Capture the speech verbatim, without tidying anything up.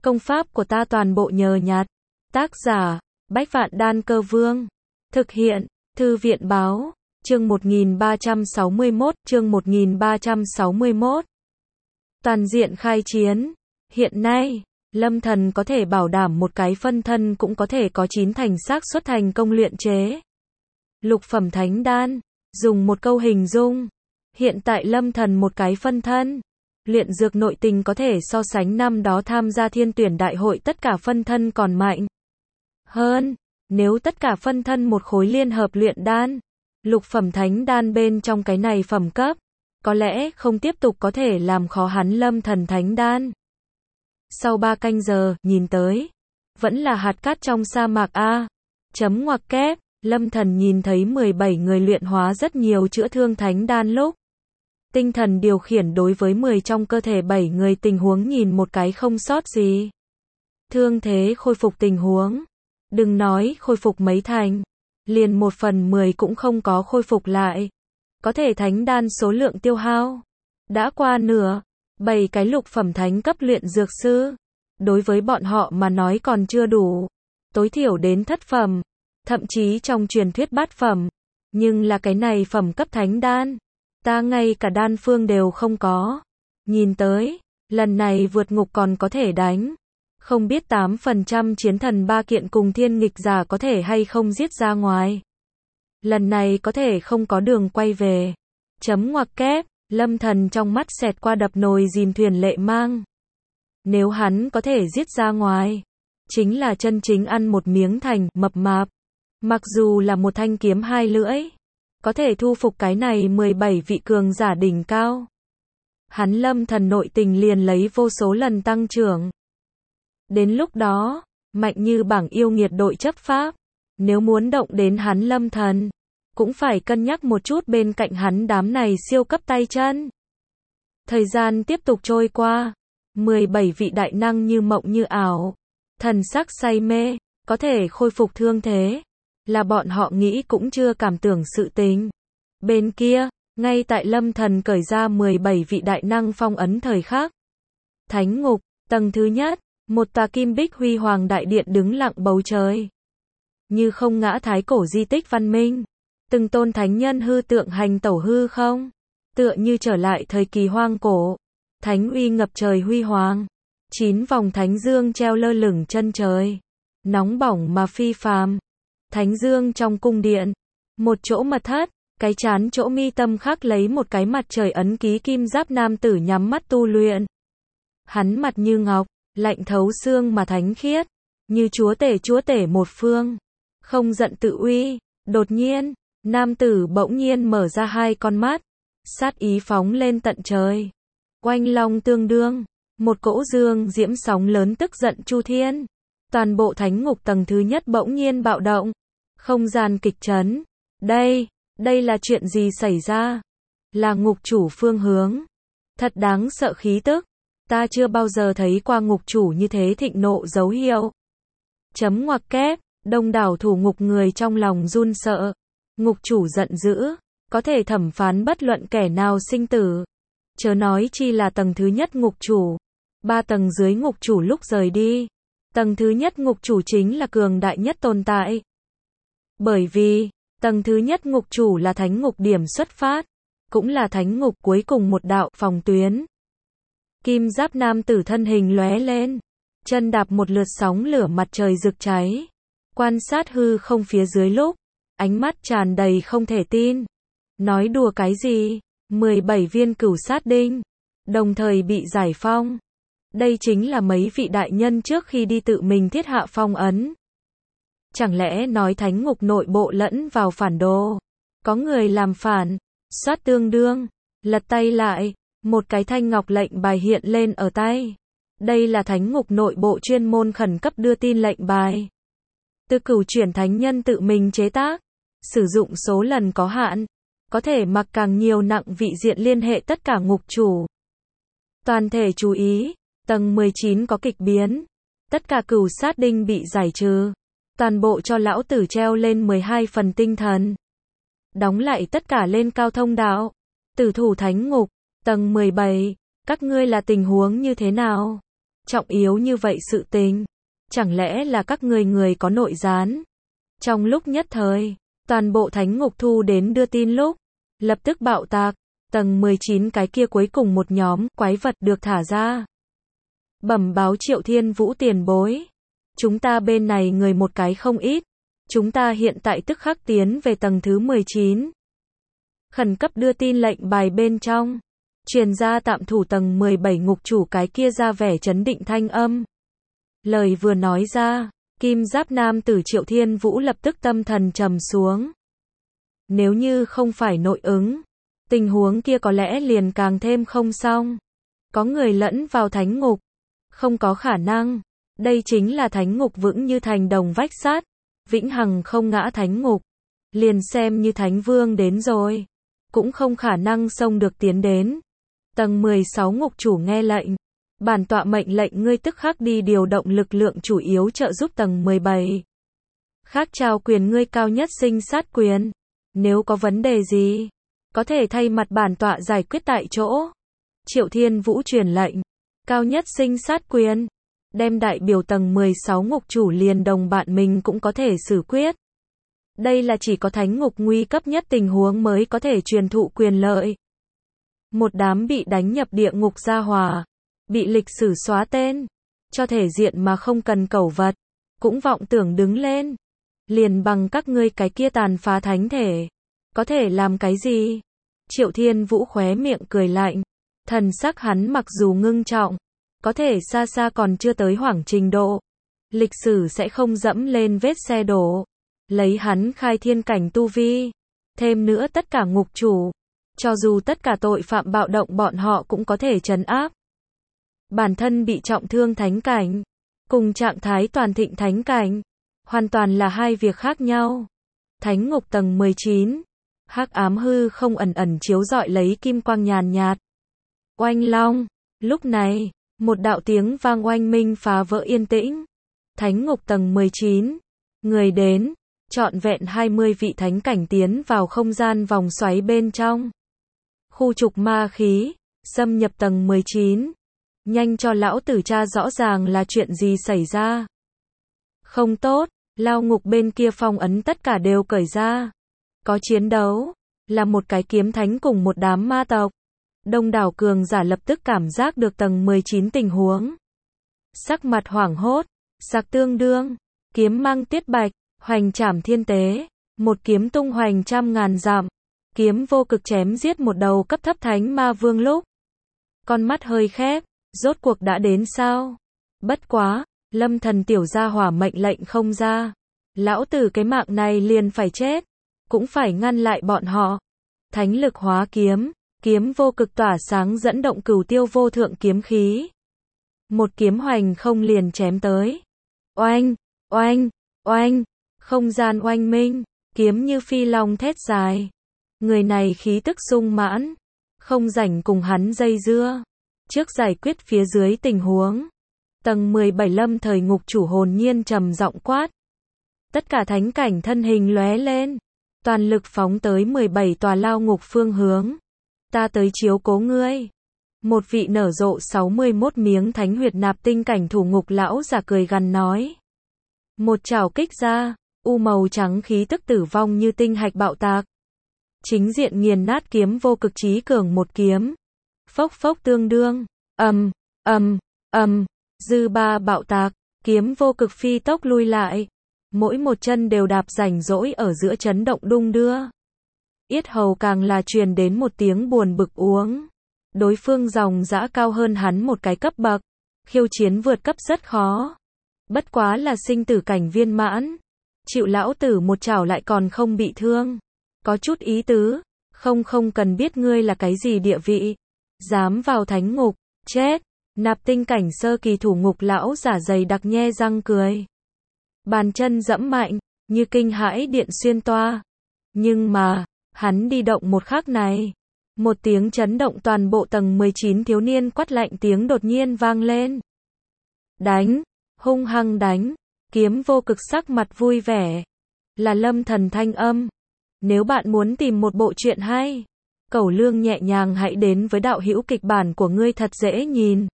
Công pháp của ta toàn bộ nhờ nhặt. Tác giả, Bách Vạn Đan Cơ Vương. Thực hiện, Thư viện Báo. Chương một nghìn ba trăm sáu mươi mốt, chương một nghìn ba trăm sáu mươi mốt. Toàn diện khai chiến. Hiện nay, Lâm Thần có thể bảo đảm một cái phân thân cũng có thể có chín thành xác suất thành công luyện chế lục phẩm thánh đan. Dùng một câu hình dung, hiện tại Lâm Thần một cái phân thân luyện dược nội tình có thể so sánh năm đó tham gia thiên tuyển đại hội tất cả phân thân còn mạnh hơn. Nếu tất cả phân thân một khối liên hợp luyện đan, lục phẩm thánh đan bên trong cái này phẩm cấp, có lẽ không tiếp tục có thể làm khó hắn Lâm Thần thánh đan. Sau ba canh giờ, nhìn tới, vẫn là hạt cát trong sa mạc A. Chấm ngoặc kép, Lâm Thần nhìn thấy mười bảy người luyện hóa rất nhiều chữa thương thánh đan lúc. Tinh thần điều khiển đối với mười trong cơ thể bảy người tình huống nhìn một cái không sót gì. Thương thế khôi phục tình huống. Đừng nói khôi phục mấy thành. Liền một phần mười cũng không có khôi phục lại. Có thể thánh đan số lượng tiêu hao. Đã qua nửa. Bảy cái lục phẩm thánh cấp luyện dược sư. Đối với bọn họ mà nói còn chưa đủ. Tối thiểu đến thất phẩm. Thậm chí trong truyền thuyết bát phẩm. Nhưng là cái này phẩm cấp thánh đan. Ta ngay cả đan phương đều không có. Nhìn tới, lần này vượt ngục còn có thể đánh. Không biết tám phần trăm chiến thần ba kiện cùng thiên nghịch giả có thể hay không giết ra ngoài. Lần này có thể không có đường quay về. Chấm ngoặc kép, Lâm Thần trong mắt xẹt qua đập nồi dìm thuyền lệ mang. Nếu hắn có thể giết ra ngoài, chính là chân chính ăn một miếng thành mập mạp. Mặc dù là một thanh kiếm hai lưỡi, có thể thu phục cái này mười bảy vị cường giả đỉnh cao. Hắn Lâm Thần nội tình liền lấy vô số lần tăng trưởng. Đến lúc đó, mạnh như bảng yêu nghiệt đội chấp pháp. Nếu muốn động đến hắn Lâm Thần, cũng phải cân nhắc một chút bên cạnh hắn đám này siêu cấp tay chân. Thời gian tiếp tục trôi qua. mười bảy vị đại năng như mộng như ảo. Thần sắc say mê, có thể khôi phục thương thế. Là bọn họ nghĩ cũng chưa cảm tưởng sự tình. Bên kia, ngay tại Lâm Thần cởi ra mười bảy vị đại năng phong ấn thời khắc. Thánh ngục, tầng thứ nhất, một tòa kim bích huy hoàng đại điện đứng lặng bầu trời. Như không ngã thái cổ di tích văn minh. Từng tôn thánh nhân hư tượng hành tẩu hư không. Tựa như trở lại thời kỳ hoang cổ. Thánh uy ngập trời huy hoàng. Chín vòng thánh dương treo lơ lửng chân trời. Nóng bỏng mà phi phàm. Thánh dương trong cung điện. Một chỗ mật thất, cái chán chỗ mi tâm khắc lấy một cái mặt trời ấn ký kim giáp nam tử nhắm mắt tu luyện. Hắn mặt như ngọc, lạnh thấu xương mà thánh khiết, như chúa tể chúa tể một phương. Không giận tự uy, đột nhiên, nam tử bỗng nhiên mở ra hai con mắt, sát ý phóng lên tận trời. Oanh long tương đương, một cỗ dương diễm sóng lớn tức giận chu thiên. Toàn bộ thánh ngục tầng thứ nhất bỗng nhiên bạo động. Không gian kịch chấn. Đây, đây là chuyện gì xảy ra? Là ngục chủ phương hướng. Thật đáng sợ khí tức. Ta chưa bao giờ thấy qua ngục chủ như thế thịnh nộ dấu hiệu. Chấm ngoặc kép, đông đảo thủ ngục người trong lòng run sợ. Ngục chủ giận dữ, có thể thẩm phán bất luận kẻ nào sinh tử. Chớ nói chi là tầng thứ nhất ngục chủ. Ba tầng dưới ngục chủ lúc rời đi. Tầng thứ nhất ngục chủ chính là cường đại nhất tồn tại. Bởi vì, tầng thứ nhất ngục chủ là thánh ngục điểm xuất phát, cũng là thánh ngục cuối cùng một đạo phòng tuyến. Kim giáp nam tử thân hình lóe lên, chân đạp một lượt sóng lửa mặt trời rực cháy. Quan sát hư không phía dưới lúc, ánh mắt tràn đầy không thể tin. Nói đùa cái gì? mười bảy viên cửu sát đinh, đồng thời bị giải phong. Đây chính là mấy vị đại nhân trước khi đi tự mình thiết hạ phong ấn. Chẳng lẽ nói thánh ngục nội bộ lẫn vào phản đồ? Có người làm phản, soát tương đương, lật tay lại, một cái thanh ngọc lệnh bài hiện lên ở tay. Đây là thánh ngục nội bộ chuyên môn khẩn cấp đưa tin lệnh bài. Từ cửu chuyển thánh nhân tự mình chế tác, sử dụng số lần có hạn, có thể mặc càng nhiều nặng vị diện liên hệ tất cả ngục chủ. Toàn thể chú ý, tầng mười chín có kịch biến, tất cả cửu sát đinh bị giải trừ. Toàn bộ cho lão tử treo lên mười hai phần tinh thần. Đóng lại tất cả lên cao thông đạo. Tử thủ thánh ngục, tầng mười bảy, các ngươi là tình huống như thế nào? Trọng yếu như vậy sự tình. Chẳng lẽ là các ngươi người có nội gián? Trong lúc nhất thời, toàn bộ thánh ngục thu đến đưa tin lúc, lập tức bạo tạc, tầng mười chín cái kia cuối cùng một nhóm quái vật được thả ra. Bẩm báo Triệu Thiên Vũ tiền bối. Chúng ta bên này người một cái không ít. Chúng ta hiện tại tức khắc tiến về tầng thứ mười chín. Khẩn cấp đưa tin lệnh bài bên trong. Truyền ra tạm thủ tầng mười bảy ngục chủ cái kia ra vẻ chấn định thanh âm. Lời vừa nói ra, kim giáp nam tử Triệu Thiên Vũ lập tức tâm thần trầm xuống. Nếu như không phải nội ứng, tình huống kia có lẽ liền càng thêm không xong. Có người lẫn vào thánh ngục. Không có khả năng. Đây chính là thánh ngục vững như thành đồng vách sắt. Vĩnh hằng không ngã thánh ngục. Liền xem như thánh vương đến rồi. Cũng không khả năng xông được tiến đến. Tầng mười sáu ngục chủ nghe lệnh. Bản tọa mệnh lệnh ngươi tức khắc đi điều động lực lượng chủ yếu trợ giúp tầng mười bảy. Khác trao quyền ngươi cao nhất sinh sát quyền. Nếu có vấn đề gì, có thể thay mặt bản tọa giải quyết tại chỗ. Triệu Thiên Vũ truyền lệnh. Cao nhất sinh sát quyền. Đem đại biểu tầng mười sáu ngục chủ liền đồng bạn mình cũng có thể xử quyết. Đây là chỉ có thánh ngục nguy cấp nhất tình huống mới có thể truyền thụ quyền lợi. Một đám bị đánh nhập địa ngục gia hỏa. Bị lịch sử xóa tên. Cho thể diện mà không cần cẩu vật. Cũng vọng tưởng đứng lên. Liền bằng các ngươi cái kia tàn phá thánh thể. Có thể làm cái gì? Triệu Thiên Vũ khóe miệng cười lạnh. Thần sắc hắn mặc dù ngưng trọng. Có thể xa xa còn chưa tới hoảng trình độ. Lịch sử sẽ không dẫm lên vết xe đổ. Lấy hắn khai thiên cảnh tu vi. Thêm nữa tất cả ngục chủ. Cho dù tất cả tội phạm bạo động bọn họ cũng có thể trấn áp. Bản thân bị trọng thương thánh cảnh. Cùng trạng thái toàn thịnh thánh cảnh. Hoàn toàn là hai việc khác nhau. Thánh ngục tầng mười chín. Hắc ám hư không ẩn ẩn chiếu rọi lấy kim quang nhàn nhạt. Oanh long. Lúc này, một đạo tiếng vang oanh minh phá vỡ yên tĩnh. Thánh ngục tầng mười chín. Người đến. Trọn vẹn hai mươi vị thánh cảnh tiến vào không gian vòng xoáy bên trong. Khu trục ma khí. Xâm nhập tầng mười chín. Nhanh cho lão tử tra rõ ràng là chuyện gì xảy ra. Không tốt. Lao ngục bên kia phong ấn tất cả đều cởi ra. Có chiến đấu. Là một cái kiếm thánh cùng một đám ma tộc. Đông đảo cường giả lập tức cảm giác được tầng mười chín tình huống. Sắc mặt hoảng hốt. Sạc tương đương. Kiếm mang tiết bạch. Hoành trảm thiên tế. Một kiếm tung hoành trăm ngàn dặm. Kiếm vô cực chém giết một đầu cấp thấp thánh ma vương lúc. Con mắt hơi khép. Rốt cuộc đã đến sao? Bất quá. Lâm thần tiểu gia hỏa mệnh lệnh không ra. Lão tử cái mạng này liền phải chết. Cũng phải ngăn lại bọn họ. Thánh lực hóa kiếm. Kiếm vô cực tỏa sáng dẫn động cửu tiêu vô thượng kiếm khí. Một kiếm hoành không liền chém tới. Oanh, oanh, oanh. Không gian oanh minh. Kiếm như phi long thét dài. Người này khí tức sung mãn. Không rảnh cùng hắn dây dưa. Trước giải quyết phía dưới tình huống. Tầng mười bảy lâm thời ngục chủ hồn nhiên trầm giọng quát. Tất cả thánh cảnh thân hình lóe lên. Toàn lực phóng tới mười bảy tòa lao ngục phương hướng. Ta tới chiếu cố ngươi. Một vị nở rộ sáu mươi mốt miếng thánh huyệt nạp tinh cảnh thủ ngục lão giả cười gằn nói. Một chảo kích ra, u màu trắng khí tức tử vong như tinh hạch bạo tạc. Chính diện nghiền nát kiếm vô cực chí cường một kiếm. Phốc phốc tương đương, ầm, ầm, ầm, dư ba bạo tạc, kiếm vô cực phi tốc lui lại. Mỗi một chân đều đạp rảnh rỗi ở giữa chấn động đung đưa. Yết hầu càng là truyền đến một tiếng buồn bực uống. Đối phương dòng dã cao hơn hắn một cái cấp bậc. Khiêu chiến vượt cấp rất khó. Bất quá là sinh tử cảnh viên mãn. Chịu lão tử một chảo lại còn không bị thương. Có chút ý tứ. Không không cần biết ngươi là cái gì địa vị. Dám vào thánh ngục. Chết. Nạp tinh cảnh sơ kỳ thủ ngục lão giả dày đặc nhe răng cười. Bàn chân dẫm mạnh. Như kinh hãi điện xuyên toa. Nhưng mà. Hắn đi động một khắc này. Một tiếng chấn động toàn bộ tầng mười chín thiếu niên quát lạnh tiếng đột nhiên vang lên. Đánh. Hung hăng đánh. Kiếm vô cực sắc mặt vui vẻ. Là lâm thần thanh âm. Nếu bạn muốn tìm một bộ truyện hay. Cẩu lương nhẹ nhàng hãy đến với đạo hữu kịch bản của ngươi thật dễ nhìn.